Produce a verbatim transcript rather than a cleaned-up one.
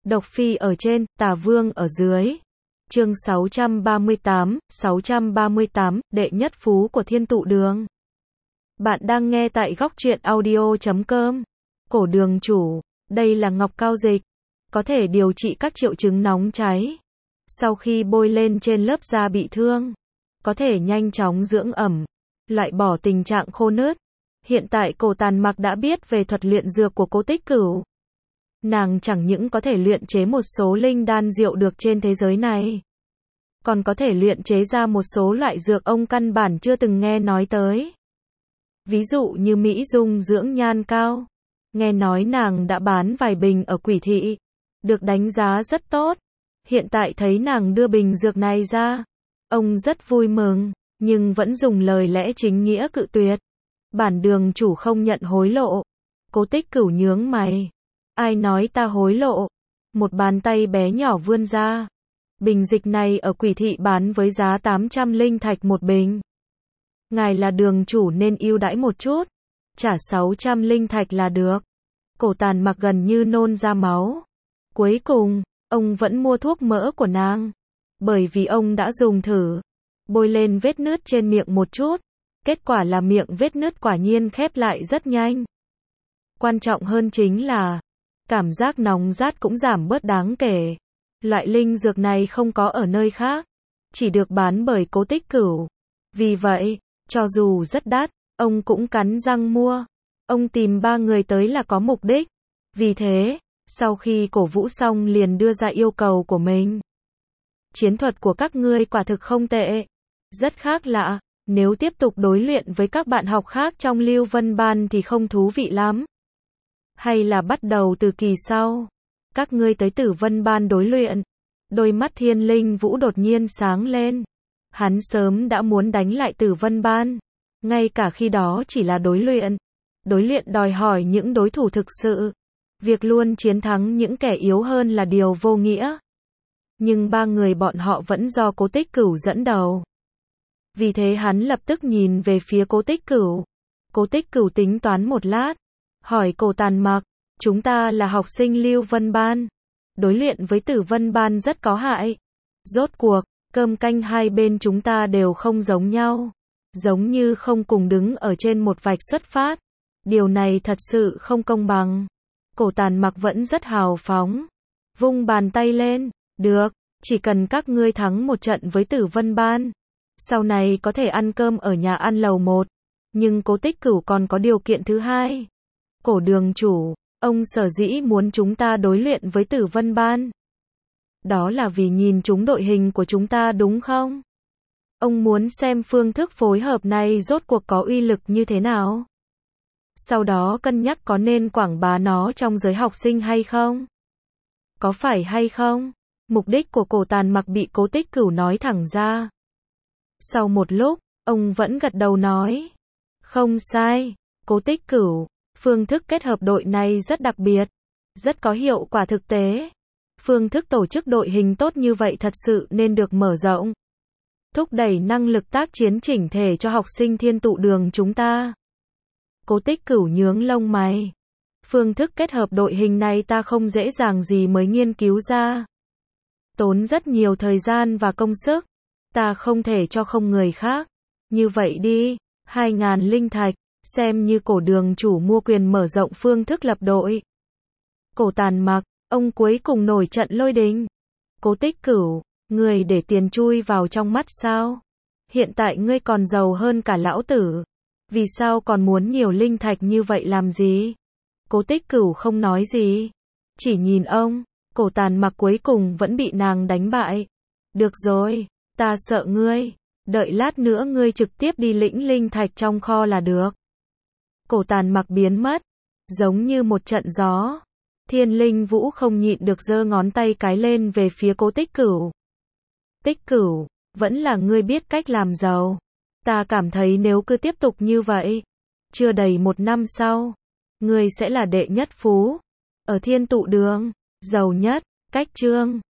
Độc Phi ở trên, Tà Vương ở dưới. Chương sáu trăm ba mươi tám, sáu trăm ba mươi tám, đệ nhất phú của Thiên Tụ Đường. Bạn đang nghe tại góc truyện audio chấm com. Cổ đường chủ, đây là ngọc cao dịch, có thể điều trị các triệu chứng nóng cháy. Sau khi bôi lên trên lớp da bị thương, có thể nhanh chóng dưỡng ẩm, loại bỏ tình trạng khô nứt. Hiện tại Cổ Tàn Mặc đã biết về thuật luyện dược của Cố Tích Cửu. Nàng chẳng những có thể luyện chế một số linh đan diệu được trên thế giới này, còn có thể luyện chế ra một số loại dược ông căn bản chưa từng nghe nói tới. Ví dụ như Mỹ Dung dưỡng nhan cao. Nghe nói nàng đã bán vài bình ở Quỷ Thị, được đánh giá rất tốt. Hiện tại thấy nàng đưa bình dược này ra, ông rất vui mừng, nhưng vẫn dùng lời lẽ chính nghĩa cự tuyệt. Bản đường chủ không nhận hối lộ. Cố Tích Cửu nhướng mày. Ai nói ta hối lộ? Một bàn tay bé nhỏ vươn ra. Bình dịch này ở Quỷ Thị bán với giá tám trăm linh thạch một bình. Ngài là đường chủ nên ưu đãi một chút, trả sáu trăm linh thạch là được. Cổ Tàn Mặc gần như nôn ra máu. Cuối cùng, ông vẫn mua thuốc mỡ của nàng, bởi vì ông đã dùng thử, bôi lên vết nứt trên miệng một chút. Kết quả là miệng vết nứt quả nhiên khép lại rất nhanh. Quan trọng hơn chính là, cảm giác nóng rát cũng giảm bớt đáng kể. Loại linh dược này không có ở nơi khác, chỉ được bán bởi Cố Tích Cửu. Vì vậy, cho dù rất đắt, ông cũng cắn răng mua. Ông tìm ba người tới là có mục đích. Vì thế, sau khi cổ vũ xong liền đưa ra yêu cầu của mình. Chiến thuật của các ngươi quả thực không tệ, rất khác lạ. Nếu tiếp tục đối luyện với các bạn học khác trong Lưu Vân Ban thì không thú vị lắm. Hay là bắt đầu từ kỳ sau, các ngươi tới Tử Vân Ban đối luyện. Đôi mắt Thiên Linh Vũ đột nhiên sáng lên. Hắn sớm đã muốn đánh lại Tử Vân Ban. Ngay cả khi đó chỉ là đối luyện. Đối luyện đòi hỏi những đối thủ thực sự. Việc luôn chiến thắng những kẻ yếu hơn là điều vô nghĩa. Nhưng ba người bọn họ vẫn do Cố Tích Cửu dẫn đầu. Vì thế hắn lập tức nhìn về phía Cố Tích Cửu. Cố Tích Cửu tính toán một lát, hỏi Cổ Tàn Mặc, chúng ta là học sinh Lưu Vân Ban, đối luyện với Tử Vân Ban rất có hại. Rốt cuộc, cơm canh hai bên chúng ta đều không giống nhau, giống như không cùng đứng ở trên một vạch xuất phát. Điều này thật sự không công bằng. Cổ Tàn Mặc vẫn rất hào phóng, vung bàn tay lên, được, chỉ cần các ngươi thắng một trận với Tử Vân Ban, sau này có thể ăn cơm ở nhà ăn lầu một. Nhưng Cố Tích Cửu còn có điều kiện thứ hai. Cổ đường chủ, ông sở dĩ muốn chúng ta đối luyện với Tử Vân Ban, đó là vì nhìn chúng đội hình của chúng ta đúng không? Ông muốn xem phương thức phối hợp này rốt cuộc có uy lực như thế nào. Sau đó cân nhắc có nên quảng bá nó trong giới học sinh hay không? Có phải hay không? Mục đích của Cổ Tàn Mặc bị Cố Tích Cửu nói thẳng ra. Sau một lúc, ông vẫn gật đầu nói. Không sai, Cố Tích Cửu, phương thức kết hợp đội này rất đặc biệt, rất có hiệu quả thực tế. Phương thức tổ chức đội hình tốt như vậy thật sự nên được mở rộng. Thúc đẩy năng lực tác chiến chỉnh thể cho học sinh Thiên Tụ Đường chúng ta. Cố Tích Cửu nhướng lông mày. Phương thức kết hợp đội hình này ta không dễ dàng gì mới nghiên cứu ra. Tốn rất nhiều thời gian và công sức. Ta không thể cho không người khác. Như vậy đi, hai ngàn linh thạch, xem như cổ đường chủ mua quyền mở rộng phương thức lập đội. Cổ Tàn Mặc, ông cuối cùng nổi trận lôi đình. Cố Tích Cửu, người để tiền chui vào trong mắt sao? Hiện tại ngươi còn giàu hơn cả lão tử. Vì sao còn muốn nhiều linh thạch như vậy làm gì? Cố Tích Cửu không nói gì, chỉ nhìn ông. Cổ Tàn Mặc cuối cùng vẫn bị nàng đánh bại. Được rồi, ta sợ ngươi, đợi lát nữa ngươi trực tiếp đi lĩnh linh thạch trong kho là được. Cổ Tàn Mặc biến mất, giống như một trận gió. Thiên Linh Vũ không nhịn được giơ ngón tay cái lên về phía Cố Tích Cửu. Tích Cửu, vẫn là ngươi biết cách làm giàu. Ta cảm thấy nếu cứ tiếp tục như vậy, chưa đầy một năm sau, ngươi sẽ là đệ nhất phú ở Thiên Tụ Đường, giàu nhất. Cách chương